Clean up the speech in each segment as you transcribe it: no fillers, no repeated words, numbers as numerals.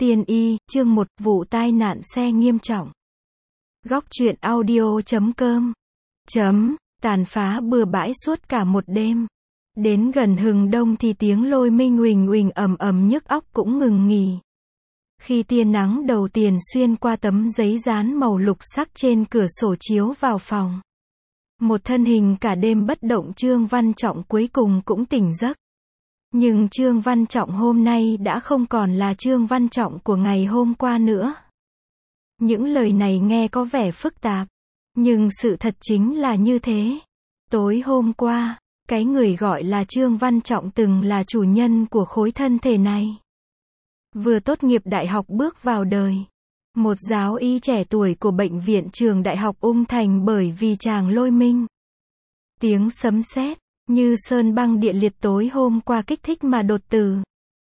Tiên y, chương 1, vụ tai nạn xe nghiêm trọng. Góc truyện audio.com. Tàn phá bừa bãi suốt cả một đêm. Đến gần hừng đông thì tiếng lôi minh huỳnh huỳnh ầm ầm nhức óc cũng ngừng nghỉ. Khi tia nắng đầu tiên xuyên qua tấm giấy dán màu lục sắc trên cửa sổ chiếu vào phòng. Một thân hình cả đêm bất động Trương Văn Trọng cuối cùng cũng tỉnh giấc. Nhưng Trương Văn Trọng hôm nay đã không còn là Trương Văn Trọng của ngày hôm qua nữa. Những lời này nghe có vẻ phức tạp, nhưng sự thật chính là như thế. Tối hôm qua, cái người gọi là Trương Văn Trọng từng là chủ nhân của khối thân thể này. Vừa tốt nghiệp đại học bước vào đời. Một giáo y trẻ tuổi của bệnh viện trường đại học Ung Thành bởi vì tràng lôi minh. Tiếng sấm sét như sơn băng địa liệt tối hôm qua kích thích mà đột tử.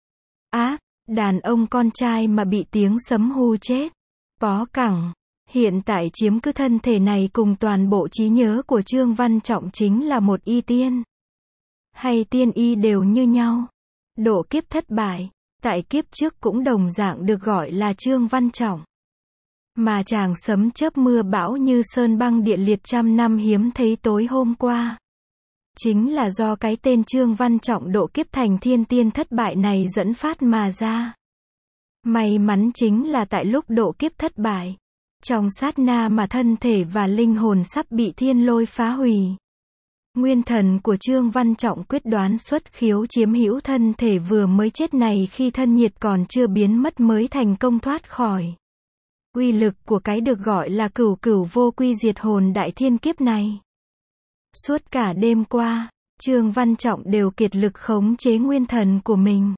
Đàn ông con trai mà bị tiếng sấm hù chết. Bó cẳng. Hiện tại chiếm cứ thân thể này cùng toàn bộ trí nhớ của Trương Văn Trọng chính là một y tiên. Hay tiên y đều như nhau. Độ kiếp thất bại, tại kiếp trước cũng đồng dạng được gọi là Trương Văn Trọng. Mà chàng sấm chớp mưa bão như sơn băng địa liệt trăm năm hiếm thấy tối hôm qua. Chính là do cái tên Trương Văn Trọng độ kiếp thành thiên tiên thất bại này dẫn phát mà ra. May mắn chính là tại lúc độ kiếp thất bại, trong sát na mà thân thể và linh hồn sắp bị thiên lôi phá hủy. Nguyên thần của Trương Văn Trọng quyết đoán xuất khiếu chiếm hữu thân thể vừa mới chết này khi thân nhiệt còn chưa biến mất mới thành công thoát khỏi. Uy lực của cái được gọi là cửu cửu vô quy diệt hồn đại thiên kiếp này. Suốt cả đêm qua, Trương Văn Trọng đều kiệt lực khống chế nguyên thần của mình.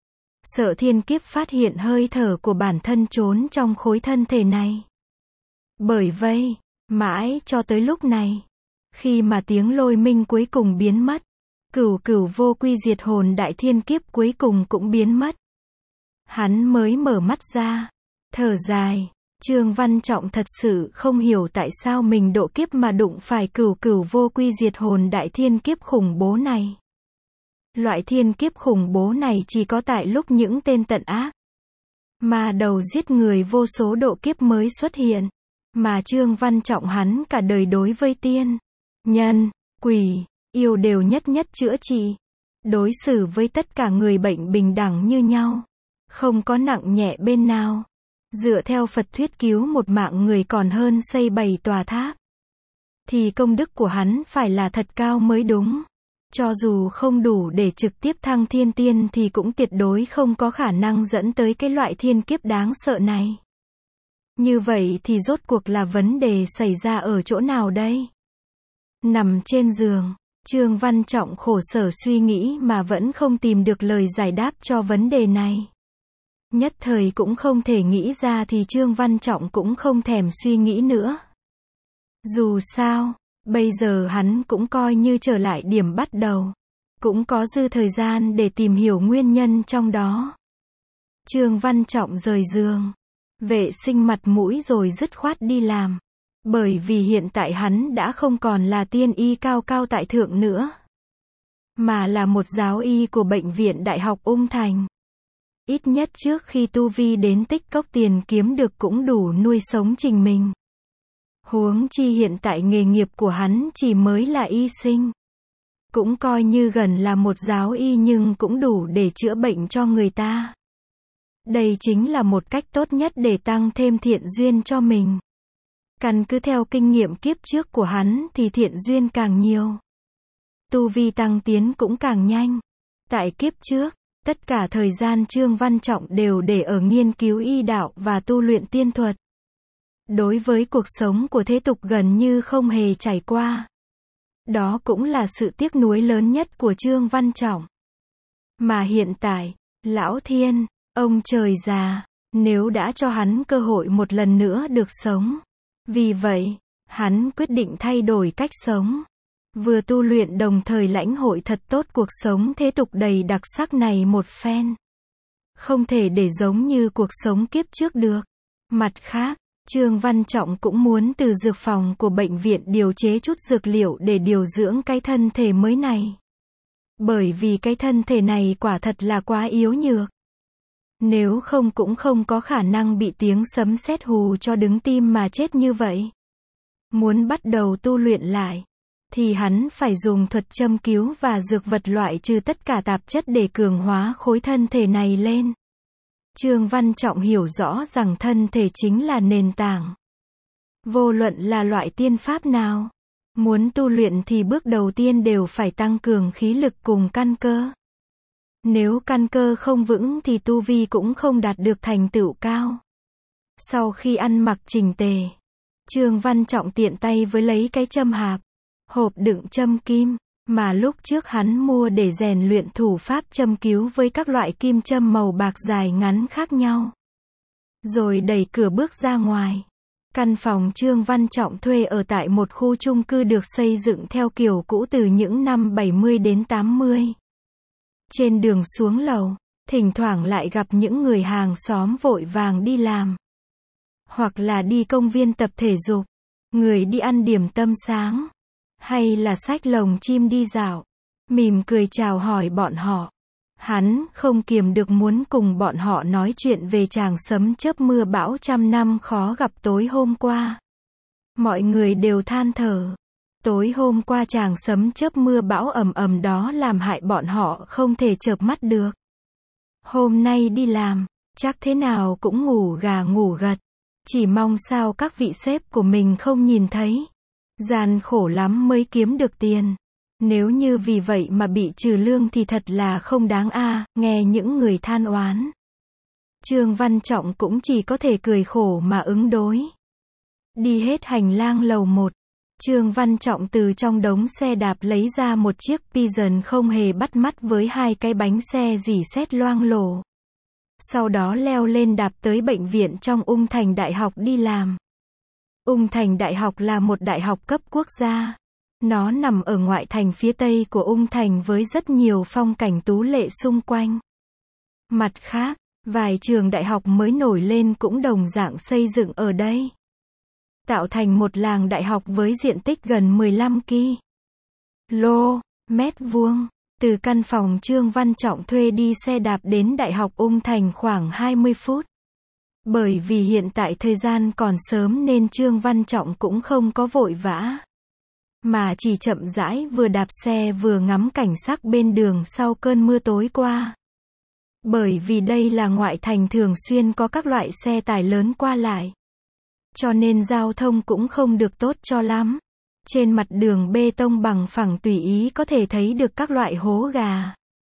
Sợ thiên kiếp phát hiện hơi thở của bản thân trốn trong khối thân thể này. Bởi vậy, mãi cho tới lúc này, khi mà tiếng lôi minh cuối cùng biến mất, cửu cửu vô quy diệt hồn đại thiên kiếp cuối cùng cũng biến mất. Hắn mới mở mắt ra, thở dài. Trương Văn Trọng thật sự không hiểu tại sao mình độ kiếp mà đụng phải cửu cửu vô quy diệt hồn đại thiên kiếp khủng bố này. Loại thiên kiếp khủng bố này chỉ có tại lúc những tên tận ác mà đầu giết người vô số độ kiếp mới xuất hiện. Mà Trương Văn Trọng hắn cả đời đối với tiên, nhân, quỷ, yêu đều nhất nhất chữa trị. Đối xử với tất cả người bệnh bình đẳng như nhau. Không có nặng nhẹ bên nào. Dựa theo Phật thuyết cứu một mạng người còn hơn xây 7 tòa tháp. Thì công đức của hắn phải là thật cao mới đúng. Cho dù không đủ để trực tiếp thăng thiên tiên thì cũng tuyệt đối không có khả năng dẫn tới cái loại thiên kiếp đáng sợ này. Như vậy thì rốt cuộc là vấn đề xảy ra ở chỗ nào đây? Nằm trên giường, Trương Văn Trọng khổ sở suy nghĩ mà vẫn không tìm được lời giải đáp cho vấn đề này. Nhất thời cũng không thể nghĩ ra thì Trương Văn Trọng cũng không thèm suy nghĩ nữa. Dù sao, bây giờ hắn cũng coi như trở lại điểm bắt đầu. Cũng có dư thời gian để tìm hiểu nguyên nhân trong đó. Trương Văn Trọng rời giường, vệ sinh mặt mũi rồi dứt khoát đi làm. Bởi vì hiện tại hắn đã không còn là tiên y cao cao tại thượng nữa. Mà là một giáo y của bệnh viện đại học Ung Thành. Ít nhất trước khi tu vi đến tích cốc tiền kiếm được cũng đủ nuôi sống trình mình. Huống chi hiện tại nghề nghiệp của hắn chỉ mới là y sinh. Cũng coi như gần là một giáo y nhưng cũng đủ để chữa bệnh cho người ta. Đây chính là một cách tốt nhất để tăng thêm thiện duyên cho mình. Căn cứ theo kinh nghiệm kiếp trước của hắn thì thiện duyên càng nhiều, tu vi tăng tiến cũng càng nhanh. Tại kiếp trước, tất cả thời gian Trương Văn Trọng đều để ở nghiên cứu y đạo và tu luyện tiên thuật. Đối với cuộc sống của thế tục gần như không hề trải qua. Đó cũng là sự tiếc nuối lớn nhất của Trương Văn Trọng. Mà hiện tại, Lão Thiên, ông trời già, nếu đã cho hắn cơ hội một lần nữa được sống. Vì vậy, hắn quyết định thay đổi cách sống. Vừa tu luyện đồng thời lãnh hội thật tốt cuộc sống thế tục đầy đặc sắc này một phen. Không thể để giống như cuộc sống kiếp trước được. Mặt khác, Trương Văn Trọng cũng muốn từ dược phòng của bệnh viện điều chế chút dược liệu để điều dưỡng cái thân thể mới này. Bởi vì cái thân thể này quả thật là quá yếu nhược. Nếu không cũng không có khả năng bị tiếng sấm sét hù cho đứng tim mà chết như vậy. Muốn bắt đầu tu luyện lại, thì hắn phải dùng thuật châm cứu và dược vật loại trừ tất cả tạp chất để cường hóa khối thân thể này lên. Trương Văn Trọng hiểu rõ rằng thân thể chính là nền tảng. Vô luận là loại tiên pháp nào, muốn tu luyện thì bước đầu tiên đều phải tăng cường khí lực cùng căn cơ. Nếu căn cơ không vững thì tu vi cũng không đạt được thành tựu cao. Sau khi ăn mặc chỉnh tề, Trương Văn Trọng tiện tay với lấy cái châm hạp, hộp đựng châm kim, mà lúc trước hắn mua để rèn luyện thủ pháp châm cứu với các loại kim châm màu bạc dài ngắn khác nhau. Rồi đẩy cửa bước ra ngoài. Căn phòng Trương Văn Trọng thuê ở tại một khu chung cư được xây dựng theo kiểu cũ từ những năm 70 đến 80. Trên đường xuống lầu, thỉnh thoảng lại gặp những người hàng xóm vội vàng đi làm. Hoặc là đi công viên tập thể dục, người đi ăn điểm tâm sáng, hay là xách lồng chim đi dạo, mỉm cười chào hỏi bọn họ. Hắn không kiềm được muốn cùng bọn họ nói chuyện về tràng sấm chớp mưa bão trăm năm khó gặp tối hôm qua. Mọi người đều than thở. Tối hôm qua tràng sấm chớp mưa bão ầm ầm đó làm hại bọn họ không thể chợp mắt được. Hôm nay đi làm, chắc thế nào cũng ngủ gà ngủ gật. Chỉ mong sao các vị sếp của mình không nhìn thấy. Gian khổ lắm mới kiếm được tiền. Nếu như vì vậy mà bị trừ lương thì thật là không đáng a, nghe những người than oán. Trương Văn Trọng cũng chỉ có thể cười khổ mà ứng đối. Đi hết hành lang lầu 1, Trương Văn Trọng từ trong đống xe đạp lấy ra một chiếc Pigeon không hề bắt mắt với hai cái bánh xe rỉ sét loang lổ. Sau đó leo lên đạp tới bệnh viện trong Ung Thành Đại học đi làm. Ung Thành Đại học là một đại học cấp quốc gia. Nó nằm ở ngoại thành phía tây của Ung Thành với rất nhiều phong cảnh tú lệ xung quanh. Mặt khác, vài trường đại học mới nổi lên cũng đồng dạng xây dựng ở đây. Tạo thành một làng đại học với diện tích gần 15 km². Từ căn phòng Trương Văn Trọng thuê đi xe đạp đến Đại học Ung Thành khoảng 20 phút. Bởi vì hiện tại thời gian còn sớm nên Trương Văn Trọng cũng không có vội vã. Mà chỉ chậm rãi vừa đạp xe vừa ngắm cảnh sắc bên đường sau cơn mưa tối qua. Bởi vì đây là ngoại thành thường xuyên có các loại xe tải lớn qua lại. Cho nên giao thông cũng không được tốt cho lắm. Trên mặt đường bê tông bằng phẳng tùy ý có thể thấy được các loại hố gà,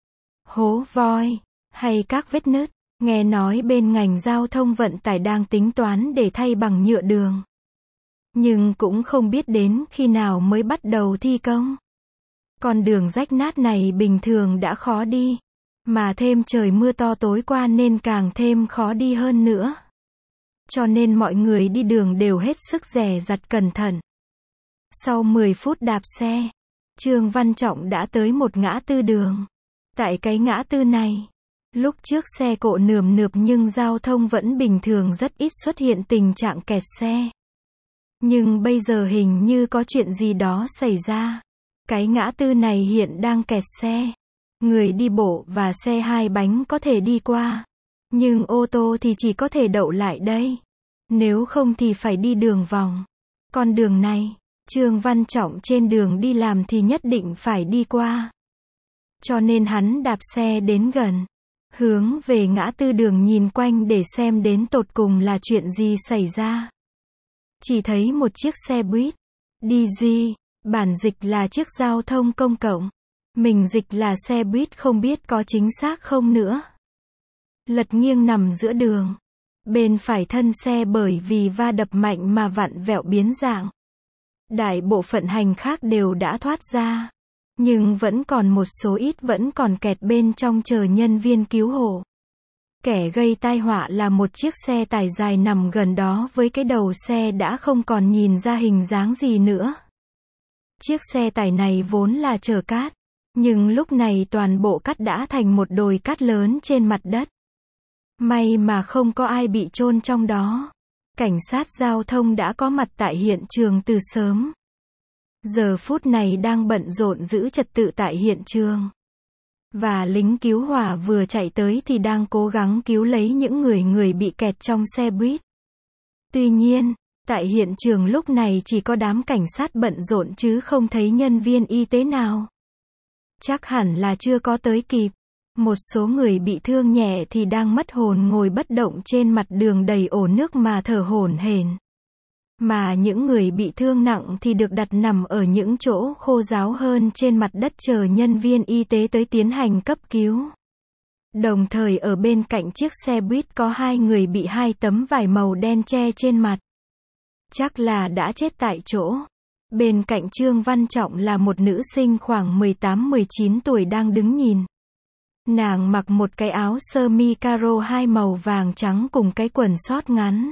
hố voi, hay các vết nứt. Nghe nói bên ngành giao thông vận tải đang tính toán để thay bằng nhựa đường. Nhưng cũng không biết đến khi nào mới bắt đầu thi công. Con đường rách nát này bình thường đã khó đi. Mà thêm trời mưa to tối qua nên càng thêm khó đi hơn nữa. Cho nên mọi người đi đường đều hết sức dè dặt cẩn thận. Sau 10 phút đạp xe, Trương Văn Trọng đã tới một ngã tư đường. Tại cái ngã tư này, lúc trước xe cộ nườm nượp nhưng giao thông vẫn bình thường, rất ít xuất hiện tình trạng kẹt xe. Nhưng bây giờ hình như có chuyện gì đó xảy ra. Cái ngã tư này hiện đang kẹt xe. Người đi bộ và xe hai bánh có thể đi qua. Nhưng ô tô thì chỉ có thể đậu lại đây. Nếu không thì phải đi đường vòng. Con đường này, Trương Văn Trọng trên đường đi làm thì nhất định phải đi qua. Cho nên hắn đạp xe đến gần. Hướng về ngã tư đường nhìn quanh để xem đến tột cùng là chuyện gì xảy ra. Chỉ thấy một chiếc xe buýt. DG, bản dịch là chiếc giao thông công cộng. Mình dịch là xe buýt không biết có chính xác không nữa. Lật nghiêng nằm giữa đường. Bên phải thân xe bởi vì va đập mạnh mà vặn vẹo biến dạng. Đại bộ phận hành khách đều đã thoát ra. Nhưng vẫn còn một số ít vẫn còn kẹt bên trong chờ nhân viên cứu hộ. Kẻ gây tai họa là một chiếc xe tải dài nằm gần đó với cái đầu xe đã không còn nhìn ra hình dáng gì nữa. Chiếc xe tải này vốn là chở cát. Nhưng lúc này toàn bộ cát đã thành một đồi cát lớn trên mặt đất. May mà không có ai bị chôn trong đó. Cảnh sát giao thông đã có mặt tại hiện trường từ sớm. Giờ phút này đang bận rộn giữ trật tự tại hiện trường. Và lính cứu hỏa vừa chạy tới thì đang cố gắng cứu lấy những người bị kẹt trong xe buýt. Tuy nhiên, tại hiện trường lúc này chỉ có đám cảnh sát bận rộn chứ không thấy nhân viên y tế nào. Chắc hẳn là chưa có tới kịp. Một số người bị thương nhẹ thì đang mất hồn ngồi bất động trên mặt đường đầy ổ nước mà thở hổn hển. Mà những người bị thương nặng thì được đặt nằm ở những chỗ khô ráo hơn trên mặt đất chờ nhân viên y tế tới tiến hành cấp cứu. Đồng thời ở bên cạnh chiếc xe buýt có 2 người bị 2 tấm vải màu đen che trên mặt. Chắc là đã chết tại chỗ. Bên cạnh Trương Văn Trọng là một nữ sinh khoảng 18-19 tuổi đang đứng nhìn. Nàng mặc một cái áo sơ mi caro 2 màu vàng trắng cùng cái quần short ngắn.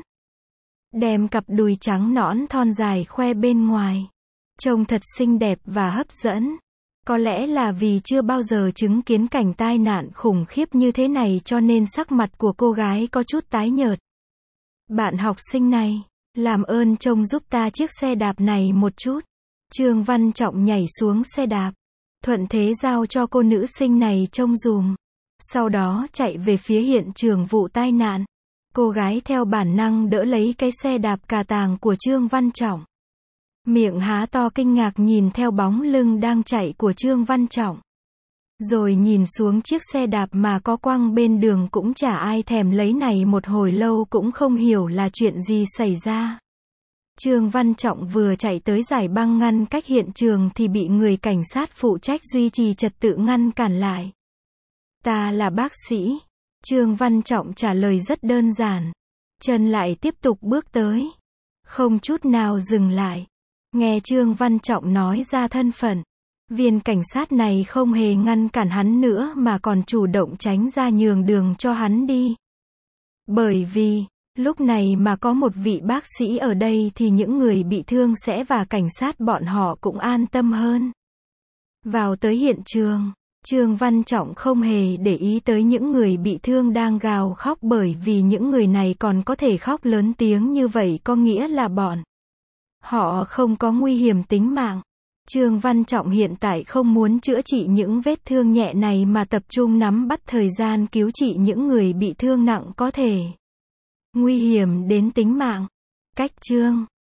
Đem cặp đùi trắng nõn thon dài khoe bên ngoài. Trông thật xinh đẹp và hấp dẫn. Có lẽ là vì chưa bao giờ chứng kiến cảnh tai nạn khủng khiếp như thế này cho nên sắc mặt của cô gái có chút tái nhợt. Bạn học sinh này, làm ơn trông giúp ta chiếc xe đạp này một chút. Trương Văn Trọng nhảy xuống xe đạp. Thuận thế giao cho cô nữ sinh này trông dùm. Sau đó chạy về phía hiện trường vụ tai nạn. Cô gái theo bản năng đỡ lấy cái xe đạp cà tàng của Trương Văn Trọng. Miệng há to kinh ngạc nhìn theo bóng lưng đang chạy của Trương Văn Trọng. Rồi nhìn xuống chiếc xe đạp mà có quăng bên đường cũng chả ai thèm lấy này một hồi lâu cũng không hiểu là chuyện gì xảy ra. Trương Văn Trọng vừa chạy tới giải băng ngăn cách hiện trường thì bị người cảnh sát phụ trách duy trì trật tự ngăn cản lại. Ta là bác sĩ. Trương Văn Trọng trả lời rất đơn giản. Chân lại tiếp tục bước tới. Không chút nào dừng lại. Nghe Trương Văn Trọng nói ra thân phận. Viên cảnh sát này không hề ngăn cản hắn nữa mà còn chủ động tránh ra nhường đường cho hắn đi. Bởi vì, lúc này mà có một vị bác sĩ ở đây thì những người bị thương sẽ và cảnh sát bọn họ cũng an tâm hơn. Vào tới hiện trường, Trương Văn Trọng không hề để ý tới những người bị thương đang gào khóc bởi vì những người này còn có thể khóc lớn tiếng như vậy có nghĩa là bọn họ không có nguy hiểm tính mạng. Trương Văn Trọng hiện tại không muốn chữa trị những vết thương nhẹ này mà tập trung nắm bắt thời gian cứu trị những người bị thương nặng có thể nguy hiểm đến tính mạng. Cách Trương